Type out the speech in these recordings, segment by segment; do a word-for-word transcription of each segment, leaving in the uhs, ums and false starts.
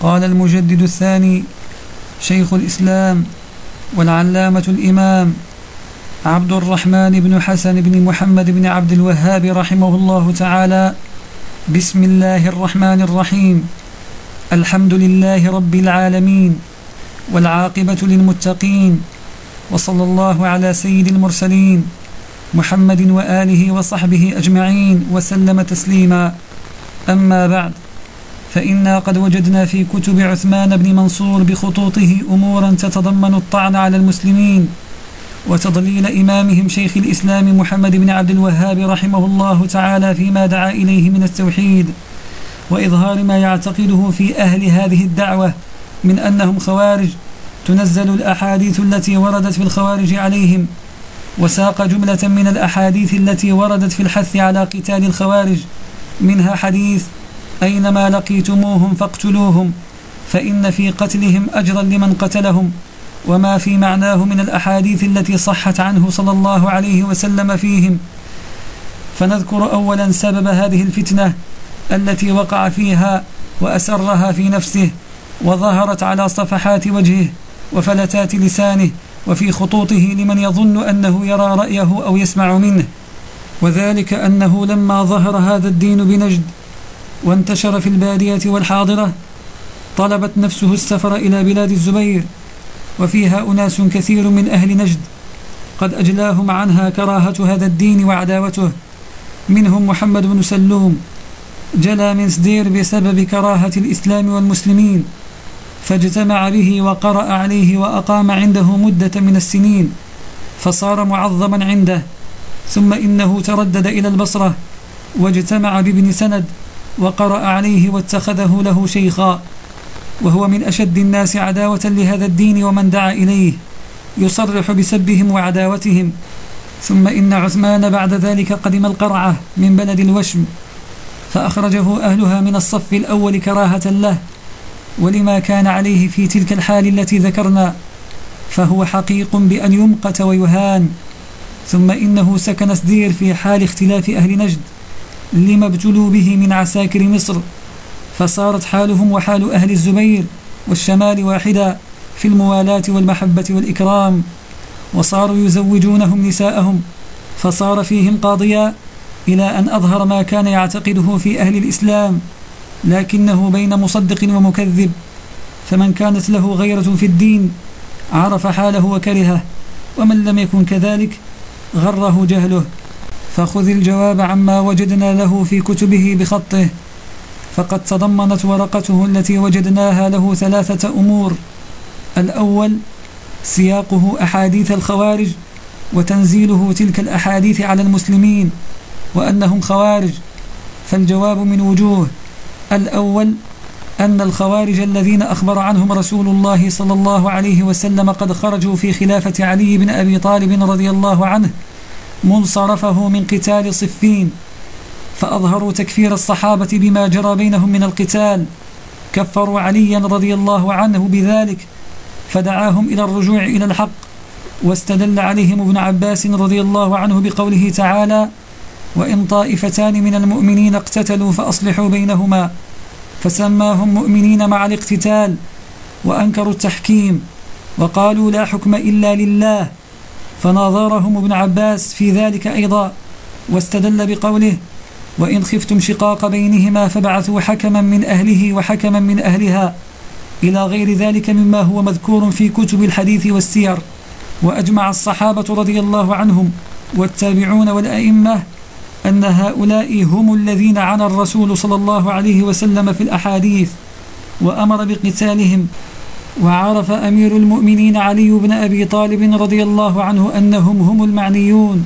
قال المجدد الثاني شيخ الإسلام والعلامة الإمام عبد الرحمن بن حسن بن محمد بن عبد الوهاب رحمه الله تعالى: بسم الله الرحمن الرحيم. الحمد لله رب العالمين، والعاقبة للمتقين، وصلى الله على سيد المرسلين محمد وآله وصحبه أجمعين وسلم تسليما. أما بعد، فإنا قد وجدنا في كتب عثمان بن منصور بخطوطه أمورا تتضمن الطعن على المسلمين وتضليل إمامهم شيخ الإسلام محمد بن عبد الوهاب رحمه الله تعالى فيما دعا إليه من التوحيد، وإظهار ما يعتقده في أهل هذه الدعوة من أنهم خوارج، تنزل الأحاديث التي وردت في الخوارج عليهم، وساق جملة من الأحاديث التي وردت في الحث على قتال الخوارج، منها حديث: أينما لقيتموهم فاقتلوهم فإن في قتلهم أجرا لمن قتلهم، وما في معناه من الأحاديث التي صحت عنه صلى الله عليه وسلم فيهم. فنذكر أولا سبب هذه الفتنة التي وقع فيها وأسرها في نفسه، وظهرت على صفحات وجهه وفلتات لسانه وفي خطوطه لمن يظن أنه يرى رأيه أو يسمع منه، وذلك أنه لما ظهر هذا الدين بنجد وانتشر في البادية والحاضرة، طلبت نفسه السفر إلى بلاد الزبير، وفيها أناس كثير من أهل نجد قد أجلاهم عنها كراهة هذا الدين وعداوته، منهم محمد بن سلوم، جلى من سدير بسبب كراهة الإسلام والمسلمين، فاجتمع به وقرأ عليه وأقام عنده مدة من السنين، فصار معظما عنده. ثم إنه تردد إلى البصرة واجتمع بابن سند وقرأ عليه واتخذه له شيخا، وهو من أشد الناس عداوة لهذا الدين ومن دعا إليه، يصرح بسبهم وعداوتهم. ثم إن عثمان بعد ذلك قدم القرعة من بلد الوشم، فأخرجه أهلها من الصف الأول كراهة له ولما كان عليه في تلك الحال التي ذكرنا، فهو حقيق بأن يمقت ويهان. ثم إنه سكن سدير في حال اختلاف أهل نجد لما ابتلوا به من عساكر مصر، فصارت حالهم وحال أهل الزبير والشمال واحدا في الموالاة والمحبة والإكرام، وصاروا يزوجونهم نساءهم، فصار فيهم قاضيا، إلى أن أظهر ما كان يعتقده في أهل الإسلام، لكنه بين مصدق ومكذب، فمن كانت له غيرة في الدين عرف حاله وكرهه، ومن لم يكن كذلك غره جهله. فخذ الجواب عما وجدنا له في كتبه بخطه، فقد تضمنت ورقته التي وجدناها له ثلاثة أمور: الأول سياقه أحاديث الخوارج وتنزيله تلك الأحاديث على المسلمين وأنهم خوارج. فالجواب من وجوه: الأول أن الخوارج الذين أخبر عنهم رسول الله صلى الله عليه وسلم قد خرجوا في خلافة علي بن أبي طالب رضي الله عنه منصرفه من قتال صفين، فأظهروا تكفير الصحابة بما جرى بينهم من القتال، كفروا عليا رضي الله عنه بذلك، فدعاهم إلى الرجوع إلى الحق، واستدل عليهم ابن عباس رضي الله عنه بقوله تعالى: وإن طائفتان من المؤمنين اقتتلوا فأصلحوا بينهما، فسماهم مؤمنين مع الاقتتال، وأنكروا التحكيم وقالوا لا حكم إلا لله، فناظرهم ابن عباس في ذلك أيضا، واستدل بقوله: وإن خفتم شقاق بينهما فبعثوا حكما من أهله وحكما من أهلها، إلى غير ذلك مما هو مذكور في كتب الحديث والسير. وأجمع الصحابة رضي الله عنهم والتابعون والأئمة أن هؤلاء هم الذين عنى الرسول صلى الله عليه وسلم في الأحاديث وأمر بقتالهم. وعرف أمير المؤمنين علي بن أبي طالب رضي الله عنه أنهم هم المعنيون،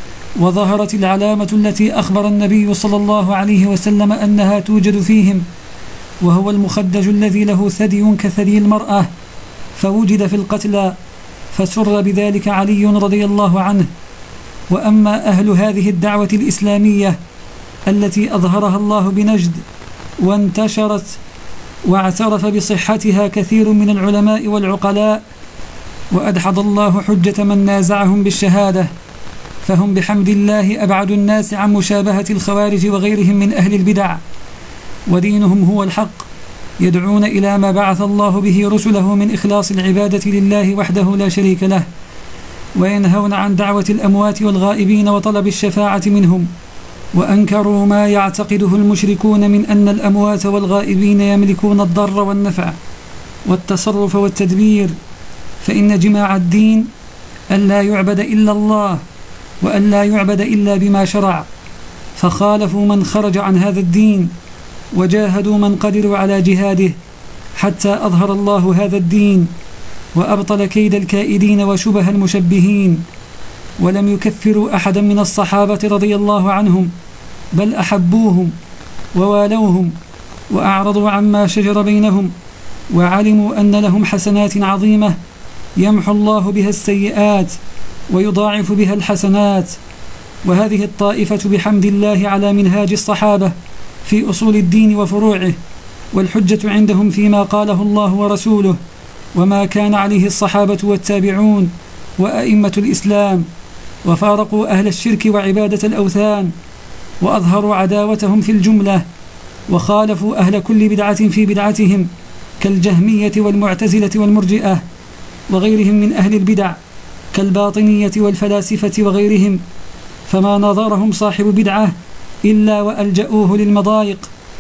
وظهرت العلامة التي أخبر النبي صلى الله عليه وسلم أنها توجد فيهم، وهو المخدج الذي له ثدي كثدي المرأة، فوجد في القتلى، فسر بذلك علي رضي الله عنه. وأما أهل هذه الدعوة الإسلامية التي أظهرها الله بنجد وانتشرت واعترف بصحتها كثير من العلماء والعقلاء، وأدحض الله حجة من نازعهم بالشهادة، فهم بحمد الله أبعد الناس عن مشابهة الخوارج وغيرهم من أهل البدع، ودينهم هو الحق، يدعون إلى ما بعث الله به رسله من إخلاص العبادة لله وحده لا شريك له، وينهون عن دعوة الأموات والغائبين وطلب الشفاعة منهم، وأنكروا ما يعتقده المشركون من أن الأموات والغائبين يملكون الضر والنفع والتصرف والتدبير، فإن جماع الدين أن لا يعبد إلا الله وأن لا يعبد إلا بما شرع، فخالفوا من خرج عن هذا الدين وجاهدوا من قدروا على جهاده حتى أظهر الله هذا الدين وأبطل كيد الكائدين وشبه المشبهين، ولم يكفروا أحدا من الصحابة رضي الله عنهم، بل أحبوهم ووالوهم وأعرضوا عما شجر بينهم، وعلموا أن لهم حسنات عظيمة يمحو الله بها السيئات ويضاعف بها الحسنات. وهذه الطائفة بحمد الله على منهاج الصحابة في أصول الدين وفروعه، والحجة عندهم فيما قاله الله ورسوله وما كان عليه الصحابة والتابعون وأئمة الإسلام، وفارقوا أهل الشرك وعبادة الأوثان، وأظهروا عداوتهم في الجملة، وخالفوا أهل كل بدعة في بدعتهم كالجهمية والمعتزلة والمرجئة وغيرهم من أهل البدع كالباطنية والفلاسفة وغيرهم، فما نظرهم صاحب بدعة إلا وألجأوه للمضايق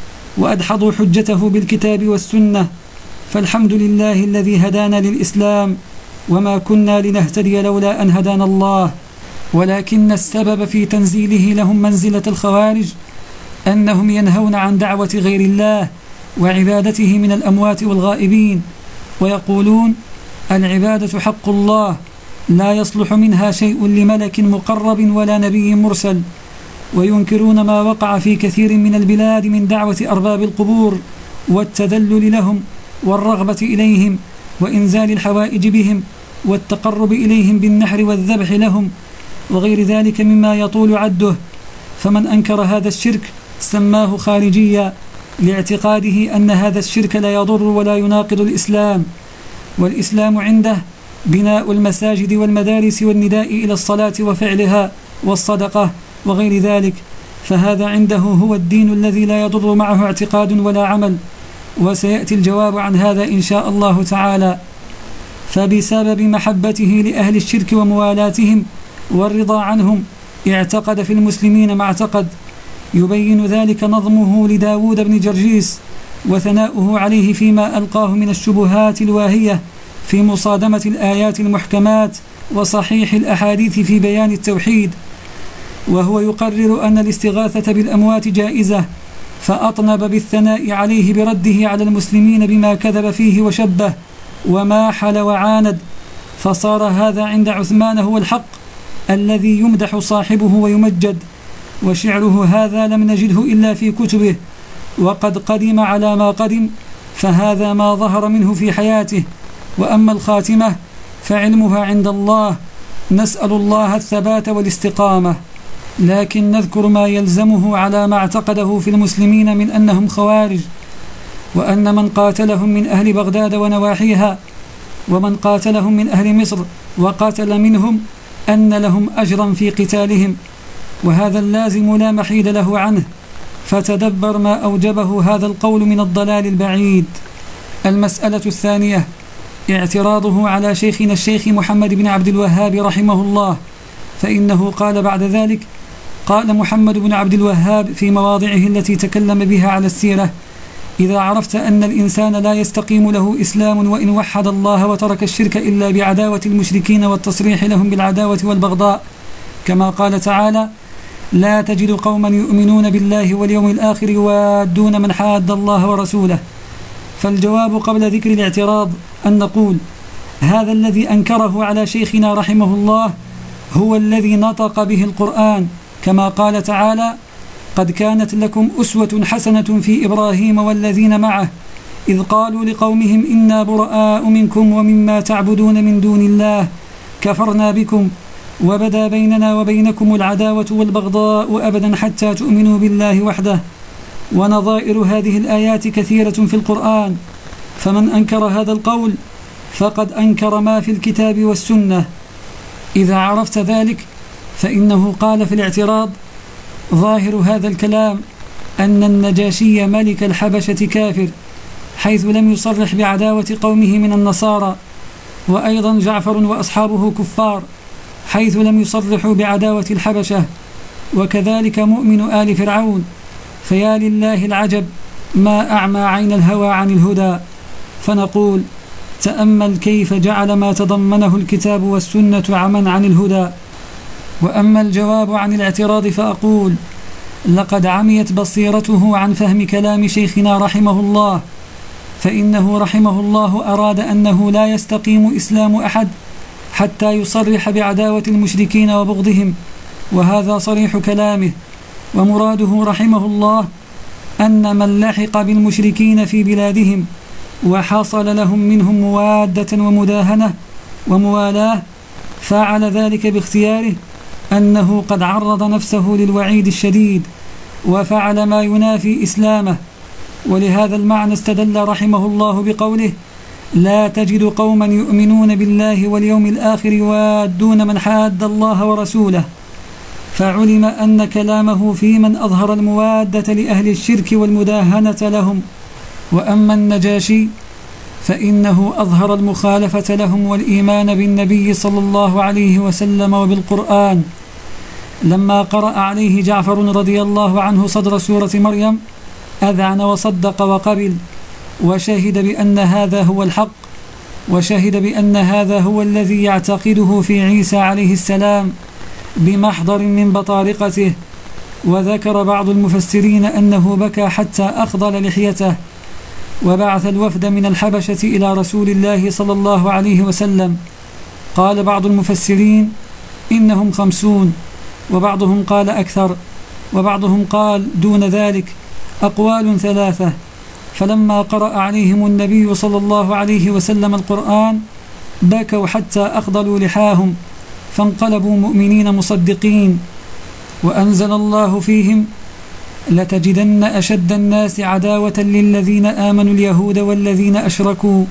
وأدحضوا حجته بالكتاب والسنة، فالحمد لله الذي هدانا للإسلام وما كنا لنهتدي لولا أن هدانا الله. ولكن السبب في تنزيله لهم منزلة الخوارج أنهم ينهون عن دعوة غير الله وعبادته من الأموات والغائبين، ويقولون العبادة حق الله لا يصلح منها شيء لملك مقرب ولا نبي مرسل، وينكرون ما وقع في كثير من البلاد من دعوة أرباب القبور والتذلل لهم والرغبة إليهم وإنزال الحوائج بهم والتقرب إليهم بالنحر والذبح لهم وغير ذلك مما يطول عده. فمن أنكر هذا الشرك سماه خارجيا لاعتقاده أن هذا الشرك لا يضر ولا يناقض الإسلام، والإسلام عنده بناء المساجد والمدارس والنداء إلى الصلاة وفعلها والصدقة وغير ذلك، فهذا عنده هو الدين الذي لا يضر معه اعتقاد ولا عمل، وسيأتي الجواب عن هذا إن شاء الله تعالى. فبسبب محبته لأهل الشرك وموالاتهم والرضا عنهم اعتقد في المسلمين ما اعتقد، يبين ذلك نظمه لداود بن جرجيس وثناؤه عليه فيما ألقاه من الشبهات الواهية في مصادمة الآيات المحكمات وصحيح الأحاديث في بيان التوحيد، وهو يقرر أن الاستغاثة بالأموات جائزة، فأطنب بالثناء عليه برده على المسلمين بما كذب فيه وشبه وماحل وعاند، فصار هذا عند عثمان هو الحق الذي يمدح صاحبه ويمجد، وشعره هذا لم نجده إلا في كتبه، وقد قدم على ما قدم، فهذا ما ظهر منه في حياته. وأما الخاتمة فعلمها عند الله، نسأل الله الثبات والاستقامة، لكن نذكر ما يلزمه على ما اعتقده في المسلمين من أنهم خوارج، وأن من قاتلهم من أهل بغداد ونواحيها ومن قاتلهم من أهل مصر وقاتل منهم أن لهم أجرا في قتالهم، وهذا اللازم لا محيد له عنه، فتدبر ما أوجبه هذا القول من الضلال البعيد. المسألة الثانية اعتراضه على شيخنا الشيخ محمد بن عبد الوهاب رحمه الله، فإنه قال بعد ذلك: قال محمد بن عبد الوهاب في مواضعه التي تكلم بها على السيرة: إذا عرفت أن الإنسان لا يستقيم له إسلام وإن وحد الله وترك الشرك إلا بعداوة المشركين والتصريح لهم بالعداوة والبغضاء، كما قال تعالى: لا تجد قوما يؤمنون بالله واليوم الآخر يوادون من حاد الله ورسوله. فالجواب قبل ذكر الاعتراض أن نقول: هذا الذي أنكره على شيخنا رحمه الله هو الذي نطق به القرآن، كما قال تعالى: قد كانت لكم أسوة حسنة في إبراهيم والذين معه إذ قالوا لقومهم إنا براء منكم ومما تعبدون من دون الله كفرنا بكم وبدا بيننا وبينكم العداوة والبغضاء أبدا حتى تؤمنوا بالله وحده. ونظائر هذه الآيات كثيرة في القرآن، فمن أنكر هذا القول فقد أنكر ما في الكتاب والسنة. إذا عرفت ذلك فإنه قال في الاعتراض: ظاهر هذا الكلام أن النجاشي ملك الحبشة كافر، حيث لم يصرح بعداوة قومه من النصارى، وأيضا جعفر وأصحابه كفار حيث لم يصرحوا بعداوة الحبشة، وكذلك مؤمن آل فرعون. فيا لله العجب ما أعمى عين الهوى عن الهدى. فنقول تأمل كيف جعل ما تضمنه الكتاب والسنة عما عن الهدى. وأما الجواب عن الاعتراض فأقول لقد عميت بصيرته عن فهم كلام شيخنا رحمه الله، فإنه رحمه الله أراد أنه لا يستقيم إسلام أحد حتى يصرح بعداوة المشركين وبغضهم، وهذا صريح كلامه. ومراده رحمه الله أن من لحق بالمشركين في بلادهم وحصل لهم منهم موادة ومداهنة وموالاة فعل ذلك باختياره، أنه قد عرض نفسه للوعيد الشديد وفعل ما ينافي إسلامه. ولهذا المعنى استدل رحمه الله بقوله لا تجد قوما يؤمنون بالله واليوم الآخر يوادون من حاد الله ورسوله، فعلم أن كلامه في من أظهر الموادة لأهل الشرك والمداهنة لهم. وأما النجاشي فإنه أظهر المخالفة لهم والإيمان بالنبي صلى الله عليه وسلم وبالقرآن. لما قرأ عليه جعفر رضي الله عنه صدر سورة مريم أذعن وصدق وقبل، وشهد بأن هذا هو الحق، وشهد بأن هذا هو الذي يعتقده في عيسى عليه السلام بمحضر من بطارقته. وذكر بعض المفسرين أنه بكى حتى أخضل لحيته. وبعث الوفد من الحبشة إلى رسول الله صلى الله عليه وسلم. قال بعض المفسرين إنهم خمسون، وبعضهم قال أكثر، وبعضهم قال دون ذلك، أقوال ثلاثة. فلما قرأ عليهم النبي صلى الله عليه وسلم القرآن بكوا حتى أخضلوا لحاهم، فانقلبوا مؤمنين مصدقين. وأنزل الله فيهم لتجدن أشد الناس عداوة للذين آمنوا اليهود والذين أشركوا،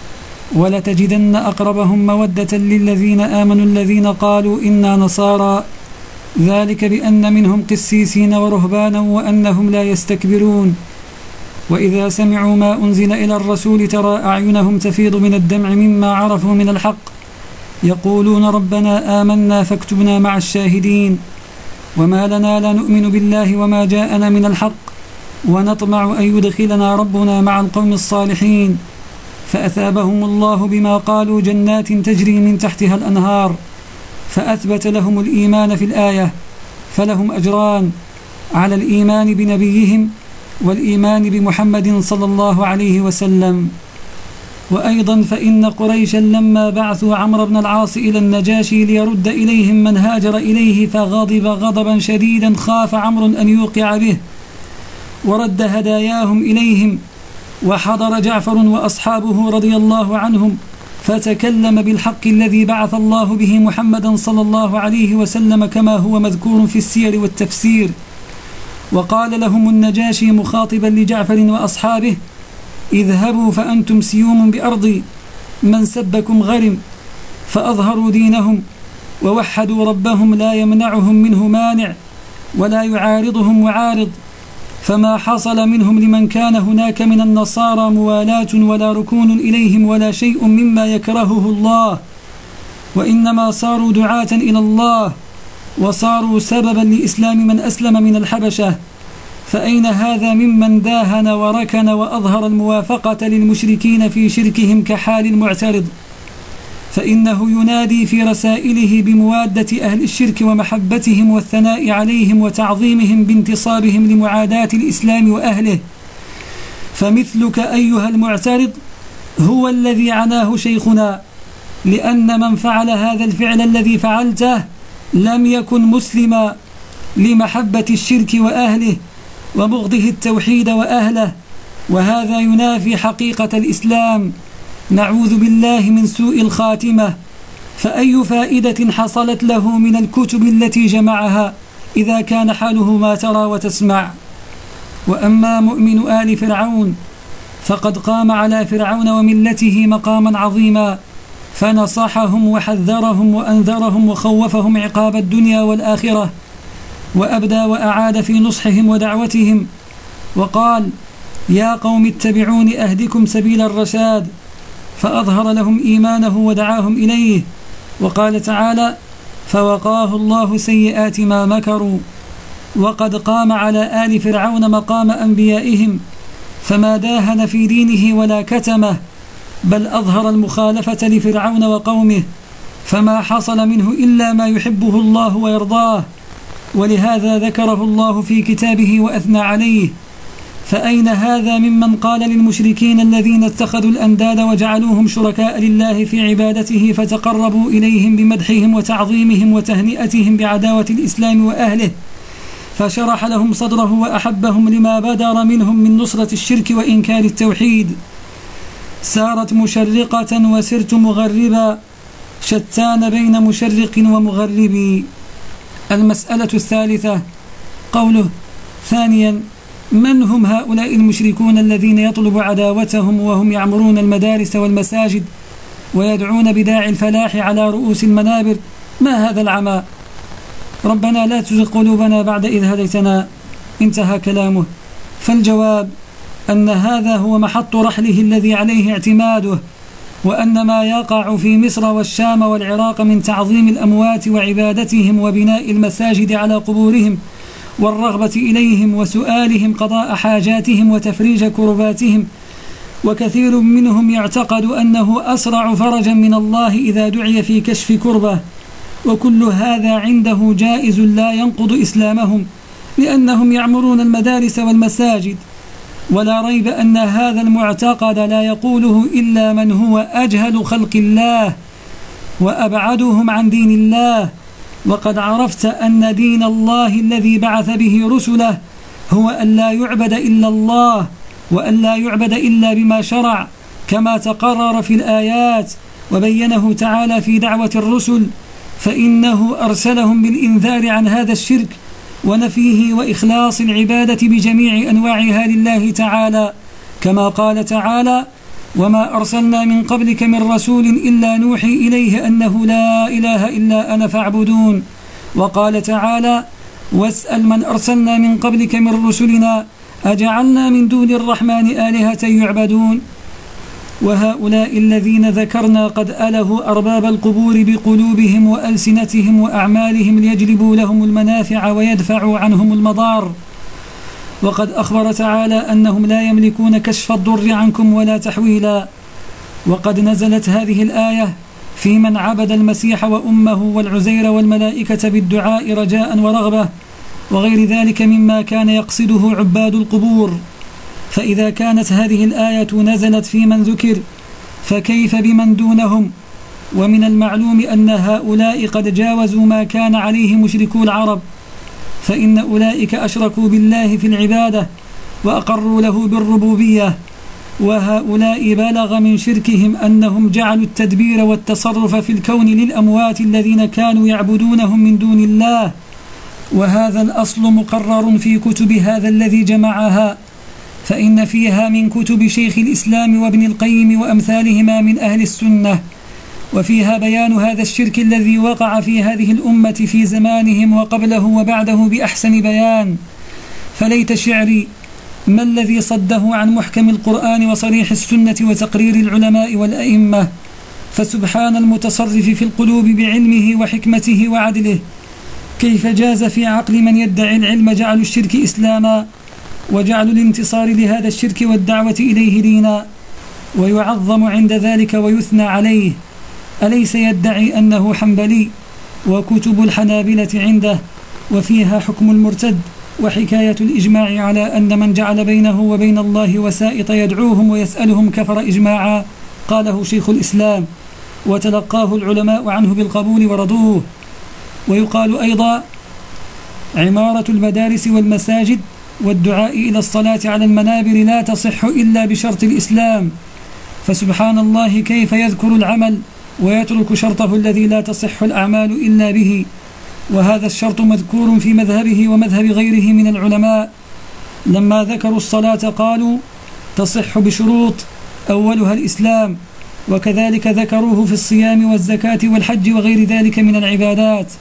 ولتجدن أقربهم مودة للذين آمنوا الذين قالوا إنا نصارى، ذلك بأن منهم قسيسين ورهبانا وأنهم لا يستكبرون. وإذا سمعوا ما أنزل إلى الرسول ترى أعينهم تفيض من الدمع مما عرفوا من الحق، يقولون ربنا آمنا فاكتبنا مع الشاهدين. وما لنا لا نؤمن بالله وما جاءنا من الحق ونطمع أن يدخلنا ربنا مع القوم الصالحين. فأثابهم الله بما قالوا جنات تجري من تحتها الأنهار، فأثبت لهم الإيمان في الآية، فلهم أجران على الإيمان بنبيهم والإيمان بمحمد صلى الله عليه وسلم. وأيضا فإن قريشا لما بعثوا عمرو بن العاص إلى النجاشي ليرد إليهم من هاجر إليه فغضب غضبا شديدا، خاف عمرو أن يوقع به ورد هداياهم إليهم. وحضر جعفر وأصحابه رضي الله عنهم فتكلم بالحق الذي بعث الله به محمدا صلى الله عليه وسلم كما هو مذكور في السير والتفسير. وقال لهم النجاشي مخاطبا لجعفر وأصحابه اذهبوا فأنتم سيوم بأرضي، من سبكم غرم. فأظهروا دينهم ووحدوا ربهم لا يمنعهم منه مانع ولا يعارضهم معارض، فما حصل منهم لمن كان هناك من النصارى موالاة ولا ركون إليهم ولا شيء مما يكرهه الله، وإنما صاروا دعاة إلى الله وصاروا سببا لإسلام من أسلم من الحبشة. فأين هذا ممن داهن وركن وأظهر الموافقة للمشركين في شركهم كحال المعترض؟ فإنه ينادي في رسائله بموادة أهل الشرك ومحبتهم والثناء عليهم وتعظيمهم بانتصابهم لمعاداة الإسلام وأهله. فمثلك أيها المعترض هو الذي عناه شيخنا، لأن من فعل هذا الفعل الذي فعلته لم يكن مسلما لمحبة الشرك وأهله وبغضه التوحيد وأهله، وهذا ينافي حقيقة الإسلام. نعوذ بالله من سوء الخاتمة. فأي فائدة حصلت له من الكتب التي جمعها إذا كان حاله ما ترى وتسمع؟ وأما مؤمن آل فرعون فقد قام على فرعون وملته مقاما عظيما، فنصحهم وحذرهم وأنذرهم وخوفهم عقاب الدنيا والآخرة، وأبدى وأعاد في نصحهم ودعوتهم وقال يا قوم اتبعون أهدكم سبيل الرشاد، فأظهر لهم إيمانه ودعاهم إليه. وقال تعالى: فوقاه الله سيئات ما مكروا. وقد قام على آل فرعون مقام أنبيائهم، فما داهن في دينه ولا كتمه، بل أظهر المخالفة لفرعون وقومه، فما حصل منه إلا ما يحبه الله ويرضاه، ولهذا ذكره الله في كتابه وأثنى عليه. فأين هذا ممن قال للمشركين الذين اتخذوا الأنداد وجعلوهم شركاء لله في عبادته فتقربوا إليهم بمدحهم وتعظيمهم وتهنئتهم بعداوة الإسلام وأهله، فشرح لهم صدره وأحبهم لما بدر منهم من نصرة الشرك وإنكار التوحيد. سارت مشرقة وسرت مغربا، شتان بين مشرق ومغرب. المسألة الثالثة، قوله: ثانيا، من هم هؤلاء المشركون الذين يطلب عداوتهم وهم يعمرون المدارس والمساجد ويدعون بداعي الفلاح على رؤوس المنابر؟ ما هذا العمى؟ ربنا لا تزغ قلوبنا بعد إذ هديتنا. انتهى كلامه. فالجواب أن هذا هو محط رحله الذي عليه اعتماده، وأن ما يقع في مصر والشام والعراق من تعظيم الأموات وعبادتهم وبناء المساجد على قبورهم والرغبة إليهم وسؤالهم قضاء حاجاتهم وتفريج كرباتهم، وكثير منهم يعتقد أنه أسرع فرجا من الله إذا دعي في كشف كربة، وكل هذا عنده جائز لا ينقض إسلامهم، لأنهم يعمرون المدارس والمساجد. ولا ريب أن هذا المعتقد لا يقوله إلا من هو أجهل خلق الله وأبعدهم عن دين الله. وقد عرفت أن دين الله الذي بعث به رسله هو أن لا يعبد إلا الله، وأن لا يعبد إلا بما شرع، كما تقرر في الآيات وبينه تعالى في دعوة الرسل، فإنه أرسلهم بالإنذار عن هذا الشرك ونفيه وإخلاص العبادة بجميع أنواعها لله تعالى، كما قال تعالى: وما أرسلنا من قبلك من رسول إلا نوحي إليه أنه لا إله إلا أنا فاعبدون. وقال تعالى: واسأل من أرسلنا من قبلك من رسلنا أجعلنا من دون الرحمن آلهة يعبدون. وهؤلاء الذين ذكرنا قد ألهوا أرباب القبور بقلوبهم وألسنتهم وأعمالهم ليجلبوا لهم المنافع ويدفعوا عنهم المضار. وقد أخبر تعالى أنهم لا يملكون كشف الضر عنكم ولا تحويلا. وقد نزلت هذه الآية في من عبد المسيح وأمه والعزير والملائكة بالدعاء رجاء ورغبة وغير ذلك مما كان يقصده عباد القبور. فإذا كانت هذه الآية نزلت في من ذكر، فكيف بمن دونهم؟ ومن المعلوم أن هؤلاء قد جاوزوا ما كان عليه مشركو العرب، فإن أولئك أشركوا بالله في العبادة وأقروا له بالربوبية. وهؤلاء بلغ من شركهم أنهم جعلوا التدبير والتصرف في الكون للأموات الذين كانوا يعبدونهم من دون الله، وهذا الأصل مقرر في كتب هذا الذي جمعها، فإن فيها من كتب شيخ الإسلام وابن القيم وأمثالهما من أهل السنة، وفيها بيان هذا الشرك الذي وقع في هذه الأمة في زمانهم وقبله وبعده بأحسن بيان. فليت شعري ما الذي صده عن محكم القرآن وصريح السنة وتقرير العلماء والأئمة. فسبحان المتصرف في القلوب بعلمه وحكمته وعدله، كيف جاز في عقل من يدعي العلم جعل الشرك إسلاما، وجعل الانتصار لهذا الشرك والدعوة إليه دينا، ويعظم عند ذلك ويثنى عليه. أليس يدعي أنه حنبلي وكتب الحنابلة عنده وفيها حكم المرتد وحكاية الإجماع على أن من جعل بينه وبين الله وسائط يدعوهم ويسألهم كفر إجماعا؟ قاله شيخ الإسلام وتلقاه العلماء عنه بالقبول ورضوه. ويقال أيضا: عمارة المدارس والمساجد والدعاء إلى الصلاة على المنابر لا تصح إلا بشرط الإسلام. فسبحان الله كيف يذكر العمل ويترك شرطه الذي لا تصح الأعمال إلا به، وهذا الشرط مذكور في مذهبه ومذهب غيره من العلماء. لما ذكروا الصلاة قالوا تصح بشروط أولها الإسلام، وكذلك ذكروه في الصيام والزكاة والحج وغير ذلك من العبادات.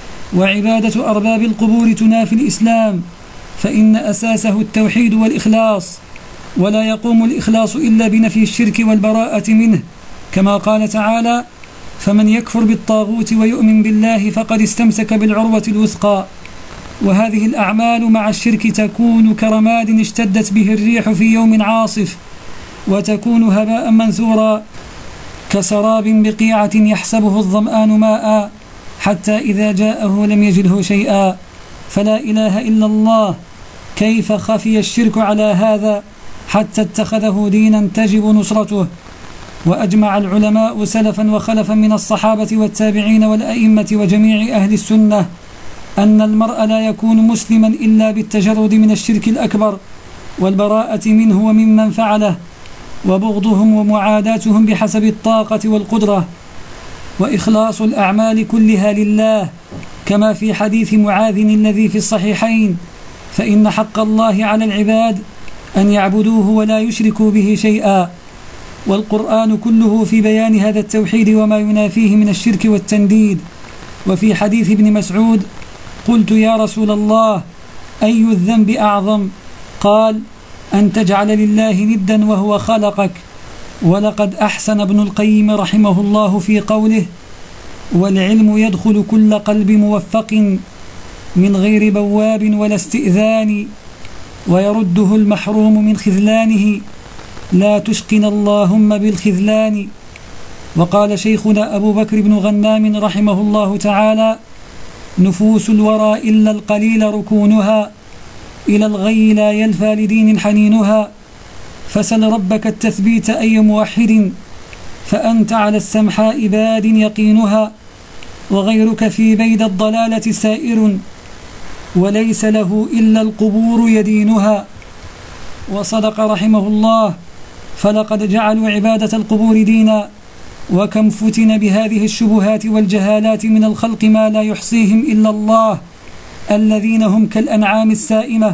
وعبادة أرباب القبور تنافي الإسلام، فإن أساسه التوحيد والإخلاص، ولا يقوم الإخلاص إلا بنفي الشرك والبراءة منه، كما قال تعالى: فمن يكفر بالطاغوت ويؤمن بالله فقد استمسك بالعروة الوثقى. وهذه الأعمال مع الشرك تكون كرماد اشتدت به الريح في يوم عاصف، وتكون هباء منثورا كسراب بقيعة يحسبه الظمآن ماء حتى إذا جاءه لم يجده شيئا. فلا إله إلا الله، كيف خفي الشرك على هذا حتى اتخذه دينا تجب نصرته. وأجمع العلماء سلفا وخلفا من الصحابة والتابعين والأئمة وجميع أهل السنة أن المرء لا يكون مسلما إلا بالتجرد من الشرك الأكبر والبراءة منه وممن فعله، وبغضهم ومعاداتهم بحسب الطاقة والقدرة، وإخلاص الأعمال كلها لله، كما في حديث معاذ الذي في الصحيحين: فإن حق الله على العباد أن يعبدوه ولا يشركوا به شيئا. والقرآن كله في بيان هذا التوحيد وما ينافيه من الشرك والتنديد. وفي حديث ابن مسعود: قلت يا رسول الله أي الذنب أعظم؟ قال: أن تجعل لله ندا وهو خلقك. ولقد أحسن ابن القيم رحمه الله في قوله: والعلم يدخل كل قلب موفق من غير بواب ولا استئذان، ويرده المحروم من خذلانه، لا تشقنا اللهم بالخذلان. وقال شيخنا أبو بكر بن غنام رحمه الله تعالى: نفوس الورى إلا القليل ركونها، إلى الغي لا يلفى لدين حنينها، فسل ربك التثبيت أي موحد، فأنت على السمحاء باد يقينها، وغيرك في بيد الضلالة سائر، وليس له إلا القبور يدينها. وصدق رحمه الله، فلقد جعلوا عبادة القبور دينا، وكم فتن بهذه الشبهات والجهالات من الخلق ما لا يحصيهم إلا الله، الذين هم كالأنعام السائمة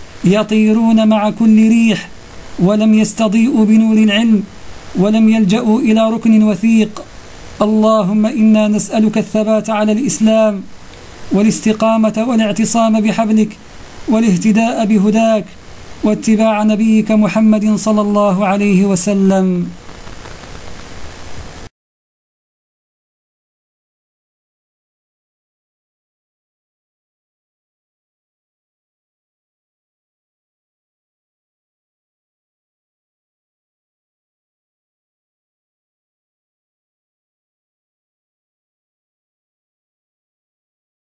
يطيرون مع كل ريح، ولم يستضيئوا بنور العلم، ولم يلجأوا إلى ركن وثيق. اللهم إنا نسألك الثبات على الإسلام، والاستقامة والاعتصام بحبلك، والاهتداء بهداك، واتباع نبيك محمد صلى الله عليه وسلم.